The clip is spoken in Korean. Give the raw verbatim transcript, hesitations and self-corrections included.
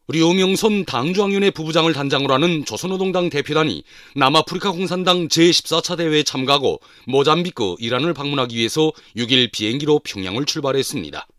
류명선 당주학년의 부부장을 단장으로 하는 조선노동당 대표단이 남아프리카 공산당 제십사 차 대회에 참가하고 모잠비크, 이란을 방문하기 위해서 육 일 비행기로 평양을 출발했습니다.